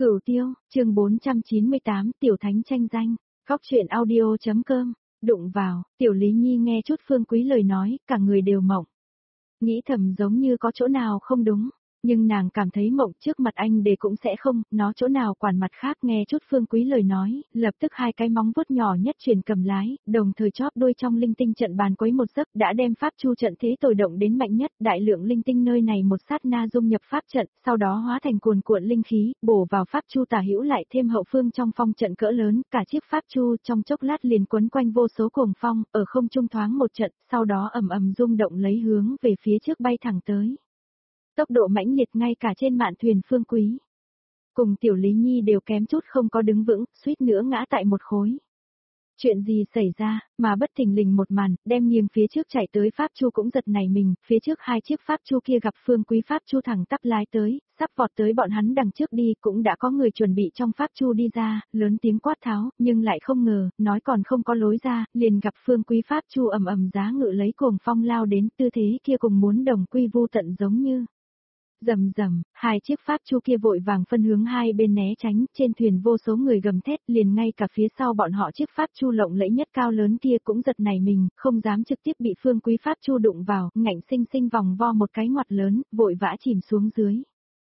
Cửu Tiêu, chương 498, Tiểu Thánh tranh danh, Góc truyện audio.com, đụng vào, Tiểu Lý Nhi nghe chút Phương Quý lời nói, cả người đều mộng. Nghĩ thầm giống như có chỗ nào không đúng, nhưng nàng cảm thấy mộng trước mặt anh để cũng sẽ không, nó chỗ nào quản mặt khác nghe chút Phương Quý lời nói, lập tức hai cái móng vuốt nhỏ nhất chuyển cầm lái, đồng thời chóp đuôi trong linh tinh trận bàn quấy một giấc đã đem pháp chu trận thế tồi động đến mạnh nhất, đại lượng linh tinh nơi này một sát na dung nhập pháp trận, sau đó hóa thành cuồn cuộn linh khí, bổ vào pháp chu tả hữu lại thêm hậu phương trong phong trận cỡ lớn, cả chiếc pháp chu trong chốc lát liền quấn quanh vô số cuồng phong, ở không trung thoáng một trận, sau đó ầm ầm rung động lấy hướng về phía trước bay thẳng tới. Tốc độ mãnh liệt ngay cả trên mạn thuyền Phương Quý. Cùng Tiểu Lý Nhi đều kém chút không có đứng vững, suýt nữa ngã tại một khối. Chuyện gì xảy ra, mà bất thình lình một màn, đem nghiêng phía trước chạy tới Pháp Chu cũng giật nảy mình, phía trước hai chiếc Pháp Chu kia gặp Phương Quý Pháp Chu thẳng tắp lái tới, sắp vọt tới bọn hắn đằng trước đi, cũng đã có người chuẩn bị trong Pháp Chu đi ra, lớn tiếng quát tháo, nhưng lại không ngờ, nói còn không có lối ra, liền gặp Phương Quý Pháp Chu ầm ầm giá ngự lấy cuồng phong lao đến, tư thế kia cùng muốn đồng quy vu tận giống như. Rầm rầm, hai chiếc pháp chu kia vội vàng phân hướng hai bên né tránh, trên thuyền vô số người gầm thét, liền ngay cả phía sau bọn họ chiếc pháp chu lộng lẫy nhất cao lớn kia cũng giật nảy mình, không dám trực tiếp bị Phương Quý pháp chu đụng vào, ngạnh sinh sinh vòng vo một cái ngoặt lớn, vội vã chìm xuống dưới.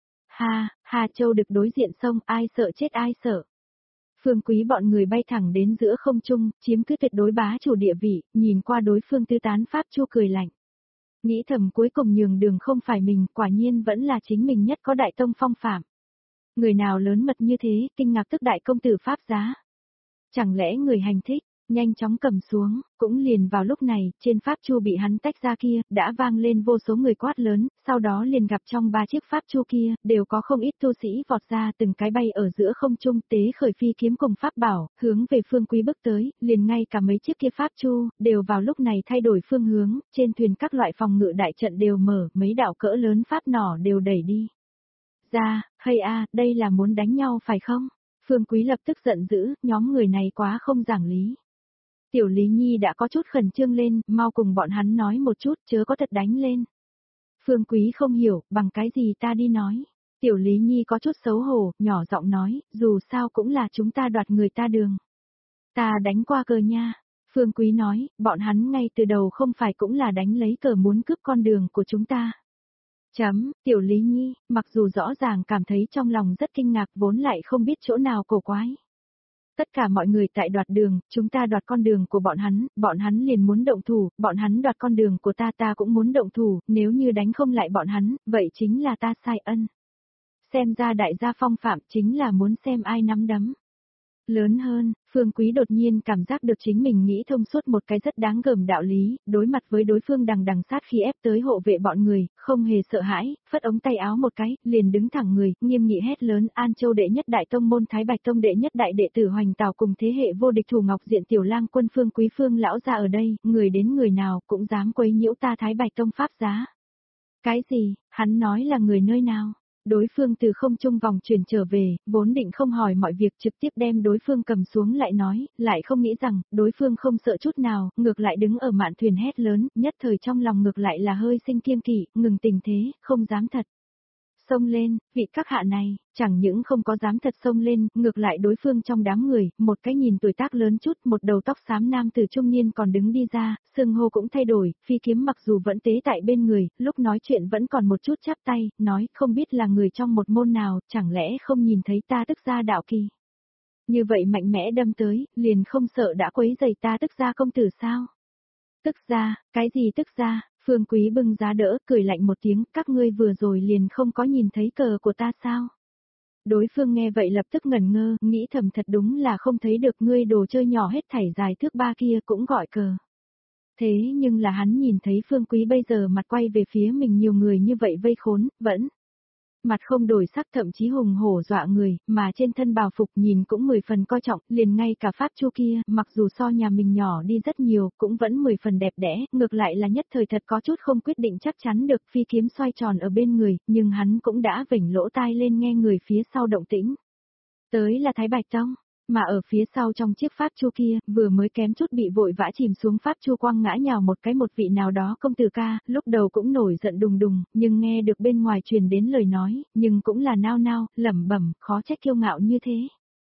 Ha, Châu Đực đối diện sông, ai sợ chết ai sợ. Phương Quý bọn người bay thẳng đến giữa không trung, chiếm cứ tuyệt đối bá chủ địa vị, nhìn qua đối phương tư tán pháp chu cười lạnh. Nghĩ thầm cuối cùng nhường đường không phải mình, quả nhiên vẫn là chính mình nhất có đại tông phong phạm. Người nào lớn mật như thế, kinh ngạc tức đại công tử pháp giá. Chẳng lẽ người hành thích, nhanh chóng cầm xuống, cũng liền vào lúc này, trên pháp chu bị hắn tách ra kia, đã vang lên vô số người quát lớn, sau đó liền gặp trong ba chiếc pháp chu kia, đều có không ít tu sĩ vọt ra từng cái bay ở giữa không trung tế khởi phi kiếm cùng pháp bảo, hướng về Phương Quý bước tới, liền ngay cả mấy chiếc kia pháp chu, đều vào lúc này thay đổi phương hướng, trên thuyền các loại phòng ngự đại trận đều mở, mấy đạo cỡ lớn pháp nỏ đều đẩy đi. Ra, đây là muốn đánh nhau phải không? Phương Quý lập tức giận dữ, nhóm người này quá không giảng lý. Tiểu Lý Nhi đã có chút khẩn trương lên, mau cùng bọn hắn nói một chút, chớ có thật đánh lên. Phương Quý không hiểu, bằng cái gì ta đi nói. Tiểu Lý Nhi có chút xấu hổ, nhỏ giọng nói, dù sao cũng là chúng ta đoạt người ta đường. Ta đánh qua cờ nha. Phương Quý nói, bọn hắn ngay từ đầu không phải cũng là đánh lấy cờ muốn cướp con đường của chúng ta. Tiểu Lý Nhi, mặc dù rõ ràng cảm thấy trong lòng rất kinh ngạc vốn lại không biết chỗ nào cổ quái. Tất cả mọi người tại đoạt đường, chúng ta đoạt con đường của bọn hắn liền muốn động thủ, bọn hắn đoạt con đường của ta cũng muốn động thủ, nếu như đánh không lại bọn hắn, vậy chính là ta sai ân. Xem ra đại gia phong phạm chính là muốn xem ai nắm đấm. Lớn hơn, Phương Quý đột nhiên cảm giác được chính mình nghĩ thông suốt một cái rất đáng gờm đạo lý, đối mặt với đối phương đằng sát khi ép tới hộ vệ bọn người, không hề sợ hãi, phất ống tay áo một cái, liền đứng thẳng người, nghiêm nghị hét lớn An Châu đệ nhất đại tông môn Thái Bạch tông đệ nhất đại đệ tử Hoành Tào cùng thế hệ vô địch Thủ Ngọc Diện tiểu lang quân Phương Quý Phương lão ra ở đây, người đến người nào cũng dám quấy nhiễu ta Thái Bạch tông pháp giá. Cái gì, hắn nói là người nơi nào? Đối phương từ không trung vòng chuyển trở về, vốn định không hỏi mọi việc trực tiếp đem đối phương cầm xuống lại nói, lại không nghĩ rằng, đối phương không sợ chút nào, ngược lại đứng ở mạn thuyền hét lớn, nhất thời trong lòng ngược lại là hơi sinh kiêng kỵ, ngừng tình thế, không dám thật. Xông lên, vị các hạ này, chẳng những không có dám thật xông lên, ngược lại đối phương trong đám người, một cái nhìn tuổi tác lớn chút, một đầu tóc xám nam từ trung niên còn đứng đi ra, xưng hô cũng thay đổi, phi kiếm mặc dù vẫn tế tại bên người, lúc nói chuyện vẫn còn một chút chắp tay, nói không biết là người trong một môn nào, chẳng lẽ không nhìn thấy ta tức gia đạo kỳ. Như vậy mạnh mẽ đâm tới, liền không sợ đã quấy rầy ta tức gia công tử sao? Tức gia, cái gì tức gia? Phương Quý bưng giá đỡ, cười lạnh một tiếng, các ngươi vừa rồi liền không có nhìn thấy cờ của ta sao? Đối phương nghe vậy lập tức ngẩn ngơ, nghĩ thầm thật đúng là không thấy được ngươi đồ chơi nhỏ hết thảy dài thước ba kia cũng gọi cờ. Thế nhưng là hắn nhìn thấy Phương Quý bây giờ mặt quay về phía mình nhiều người như vậy vây khốn, vẫn mặt không đổi sắc thậm chí hùng hổ dọa người, mà trên thân bào phục nhìn cũng 10 phần coi trọng, liền ngay cả pháp chu kia, mặc dù so nhà mình nhỏ đi rất nhiều, cũng vẫn 10 phần đẹp đẽ, ngược lại là nhất thời thật có chút không quyết định chắc chắn được phi kiếm xoay tròn ở bên người, nhưng hắn cũng đã vểnh lỗ tai lên nghe người phía sau động tĩnh. Tới là Thái Bạch Tông. Mà ở phía sau trong chiếc pháp chu kia, vừa mới kém chút bị vội vã chìm xuống pháp chu quăng ngã nhào một vị nào đó công tử ca, lúc đầu cũng nổi giận đùng đùng, nhưng nghe được bên ngoài truyền đến lời nói, nhưng cũng là nao nao, lẩm bẩm, khó trách kiêu ngạo như thế.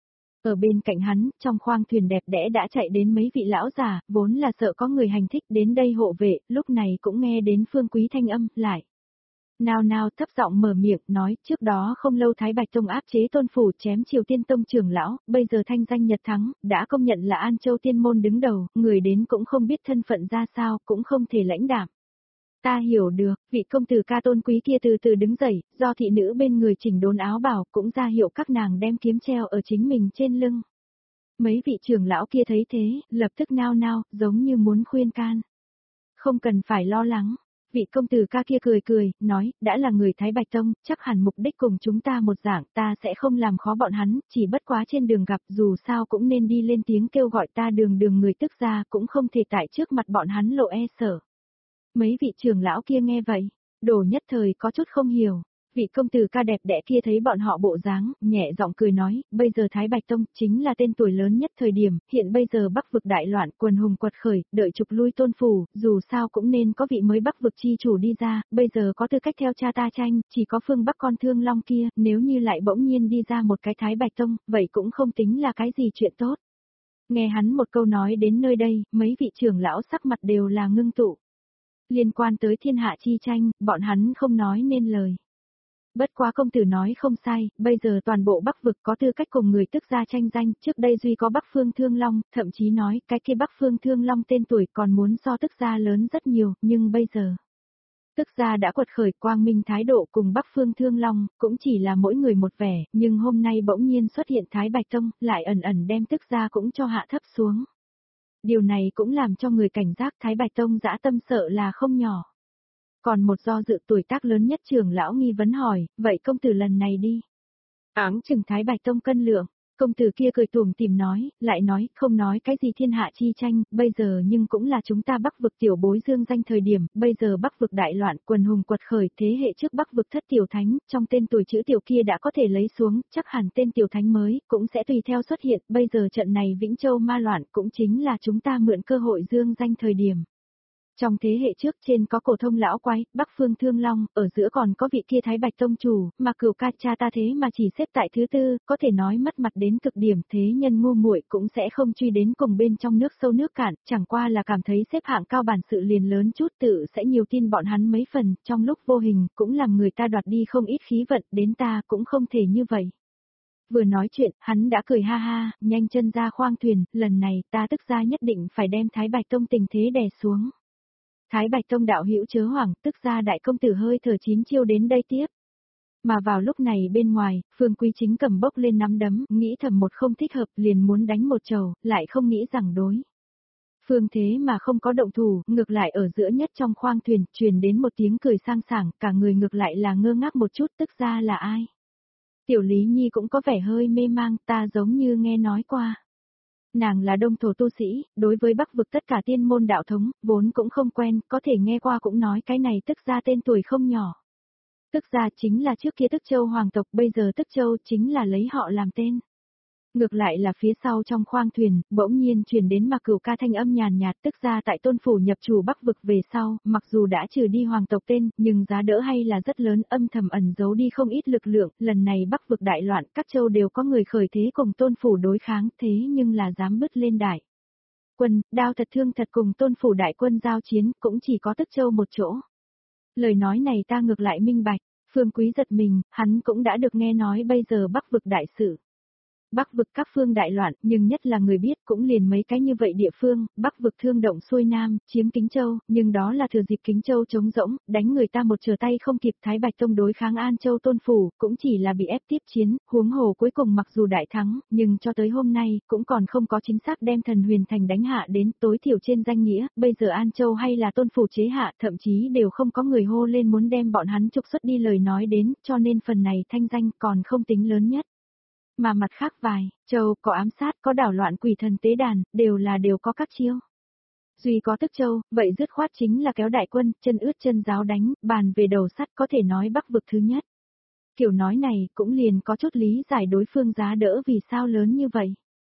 Ở bên cạnh hắn, trong khoang thuyền đẹp đẽ đã chạy đến mấy vị lão già, vốn là sợ có người hành thích đến đây hộ vệ, lúc này cũng nghe đến Phương Quý thanh âm, lại. Nào nào thấp giọng mở miệng nói, trước đó không lâu Thái Bạch Tông áp chế Tôn Phủ chém Triều Tiên Tông trưởng lão, bây giờ thanh danh Nhật thắng, đã công nhận là An Châu Tiên Môn đứng đầu, người đến cũng không biết thân phận ra sao, cũng không thể lãnh đạm. Ta hiểu được, vị công tử ca tôn quý kia từ từ đứng dậy, do thị nữ bên người chỉnh đốn áo bảo, cũng ra hiệu các nàng đem kiếm treo ở chính mình trên lưng. Mấy vị trưởng lão kia thấy thế, lập tức nao nao, giống như muốn khuyên can. Không cần phải lo lắng. Vị công tử ca kia cười cười, nói, đã là người Thái Bạch Tông, chắc hẳn mục đích cùng chúng ta một dạng, ta sẽ không làm khó bọn hắn, chỉ bất quá trên đường gặp dù sao cũng nên đi lên tiếng kêu gọi ta đường người tức ra, cũng không thể tại trước mặt bọn hắn lộ e sợ. Mấy vị trưởng lão kia nghe vậy, Đồ nhất thời có chút không hiểu. Vị công tử ca đẹp đẽ kia thấy bọn họ bộ dáng, nhẹ giọng cười nói, bây giờ Thái Bạch Tông chính là tên tuổi lớn nhất thời điểm, hiện bây giờ Bắc vực đại loạn, quần hùng quật khởi, đợi trục lui Tôn Phủ, dù sao cũng nên có vị mới Bắc vực chi chủ đi ra, bây giờ có tư cách theo cha ta tranh, chỉ có phương Bắc con Thương Long kia, nếu như lại bỗng nhiên đi ra một cái Thái Bạch Tông, vậy cũng không tính là cái gì chuyện tốt. Nghe hắn một câu nói đến nơi đây, mấy vị trưởng lão sắc mặt đều là ngưng tụ. Liên quan tới thiên hạ chi tranh, bọn hắn không nói nên lời. Bất quá công tử nói không sai, bây giờ toàn bộ Bắc vực có tư cách cùng người tức gia tranh danh, trước đây duy có Bắc Phương Thương Long, thậm chí nói cái kia Bắc Phương Thương Long tên tuổi còn muốn so tức gia lớn rất nhiều, nhưng bây giờ tức gia đã quật khởi quang minh thái độ cùng Bắc Phương Thương Long, cũng chỉ là mỗi người một vẻ, nhưng hôm nay bỗng nhiên xuất hiện Thái Bạch Tông, lại ẩn ẩn đem tức gia cũng cho hạ thấp xuống. Điều này cũng làm cho người cảnh giác Thái Bạch Tông dã tâm sợ là không nhỏ. Còn một do dự tuổi tác lớn nhất trưởng lão nghi vấn hỏi, vậy công tử lần này đi. Áng chừng Thái Bạch Tông cân lượng, công tử kia cười tủm tỉm nói, lại nói, không nói cái gì thiên hạ chi tranh, bây giờ nhưng cũng là chúng ta Bắc vực tiểu bối dương danh thời điểm, bây giờ Bắc vực đại loạn, quần hùng quật khởi, thế hệ trước Bắc vực thất tiểu thánh, trong tên tuổi chữ tiểu kia đã có thể lấy xuống, chắc hẳn tên tiểu thánh mới, cũng sẽ tùy theo xuất hiện, bây giờ trận này Vĩnh Châu ma loạn cũng chính là chúng ta mượn cơ hội dương danh thời điểm. Trong thế hệ trước trên có cổ thông lão quái, Bắc Phương Thương Long, ở giữa còn có vị kia Thái Bạch Tông chủ, mà cửu ca cha ta thế mà chỉ xếp tại thứ tư, có thể nói mất mặt đến cực điểm, thế nhân ngu muội cũng sẽ không truy đến cùng bên trong nước sâu nước cạn, chẳng qua là cảm thấy xếp hạng cao bản sự liền lớn chút tự sẽ nhiều tin bọn hắn mấy phần, trong lúc vô hình cũng làm người ta đoạt đi không ít khí vận, đến ta cũng không thể như vậy. Vừa nói chuyện, hắn đã cười ha ha, nhanh chân ra khoang thuyền, lần này ta tức ra nhất định phải đem Thái Bạch Tông tình thế đè xuống. Thái Bạch Tông đạo hữu chớ hoảng, tức ra đại công tử hơi thở chín chiêu đến đây tiếp. Mà vào lúc này bên ngoài, Phương Quý chính cầm bốc lên nắm đấm, nghĩ thầm một không thích hợp liền muốn đánh một trầu, lại không nghĩ rằng đối. Phương thế mà không có động thủ, ngược lại ở giữa nhất trong khoang thuyền, truyền đến một tiếng cười sang sảng, cả người ngược lại là ngơ ngác một chút, tức ra là ai. Tiểu Lý Nhi cũng có vẻ hơi mê mang, ta giống như nghe nói qua. Nàng là đông thổ tu sĩ, đối với Bắc vực tất cả tiên môn đạo thống, vốn cũng không quen, có thể nghe qua cũng nói cái này tức ra tên tuổi không nhỏ. Tức ra chính là trước kia Tức Châu hoàng tộc, bây giờ Tức Châu chính là lấy họ làm tên. Ngược lại là phía sau trong khoang thuyền, bỗng nhiên truyền đến mà cửu ca thanh âm nhàn nhạt, tức ra tại Tôn Phủ nhập chủ Bắc vực về sau, mặc dù đã trừ đi hoàng tộc tên, nhưng giá đỡ hay là rất lớn, âm thầm ẩn giấu đi không ít lực lượng, lần này Bắc vực đại loạn, các châu đều có người khởi thế cùng Tôn Phủ đối kháng, thế nhưng là dám bứt lên đại quân, đao thật thương thật cùng Tôn Phủ đại quân giao chiến, cũng chỉ có Tức Châu một chỗ. Lời nói này ta ngược lại minh bạch, Phương Quý giật mình, hắn cũng đã được nghe nói bây giờ Bắc vực đại sự. Bắc vực các phương đại loạn, nhưng nhất là người biết cũng liền mấy cái như vậy địa phương, Bắc vực thương động xuôi nam, chiếm Kính Châu, nhưng đó là thừa dịp Kính Châu trống rỗng, đánh người ta một trở tay không kịp. Thái Bạch Tông đối kháng An Châu Tôn Phủ, cũng chỉ là bị ép tiếp chiến, huống hồ cuối cùng mặc dù đại thắng, nhưng cho tới hôm nay, cũng còn không có chính xác đem Thần Huyền Thành đánh hạ đến, tối thiểu trên danh nghĩa, bây giờ An Châu hay là Tôn Phủ chế hạ, thậm chí đều không có người hô lên muốn đem bọn hắn trục xuất đi lời nói đến, cho nên phần này thanh danh còn không tính lớn nhất. Mà mặt khác vài, châu có ám sát, có đảo loạn quỷ thần tế đàn, đều có các chiêu. Duy có Tức Châu, vậy dứt khoát chính là kéo đại quân, chân ướt chân giáo đánh, bàn về đầu sắt có thể nói Bắc vực thứ nhất. Kiểu nói này cũng liền có chút lý giải đối phương giá đỡ vì sao lớn như vậy.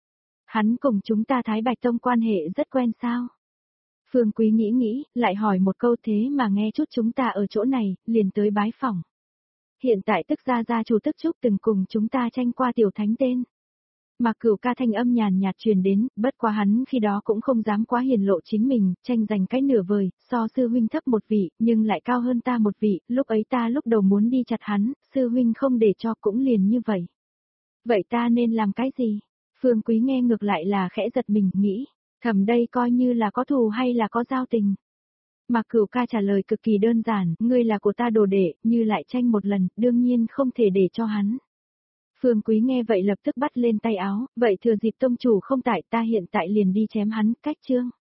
Hắn cùng chúng ta Thái Bạch Tông quan hệ rất quen sao? Phương Quý nghĩ, lại hỏi một câu thế mà nghe chút chúng ta ở chỗ này, liền tới bái phỏng. Hiện tại tức gia chủ tức Trúc từng cùng chúng ta tranh qua tiểu thánh tên. Mạc Cửu ca thanh âm nhàn nhạt truyền đến, bất quá hắn khi đó cũng không dám quá hiển lộ chính mình, tranh giành cái nửa vời, so sư huynh thấp một vị, nhưng lại cao hơn ta một vị, lúc ấy ta lúc đầu muốn đi chặt hắn, sư huynh không để cho cũng liền như vậy. Vậy ta nên làm cái gì? Phương Quý nghe ngược lại là khẽ giật mình, nghĩ, thầm đây coi như là có thù hay là có giao tình. Mạc Cửu ca trả lời cực kỳ đơn giản, ngươi là của ta đồ đệ, như lại tranh một lần, đương nhiên không thể để cho hắn. Phương Quý nghe vậy lập tức bắt lên tay áo, vậy thừa dịp tông chủ không tại ta hiện tại liền đi chém hắn, cách chương.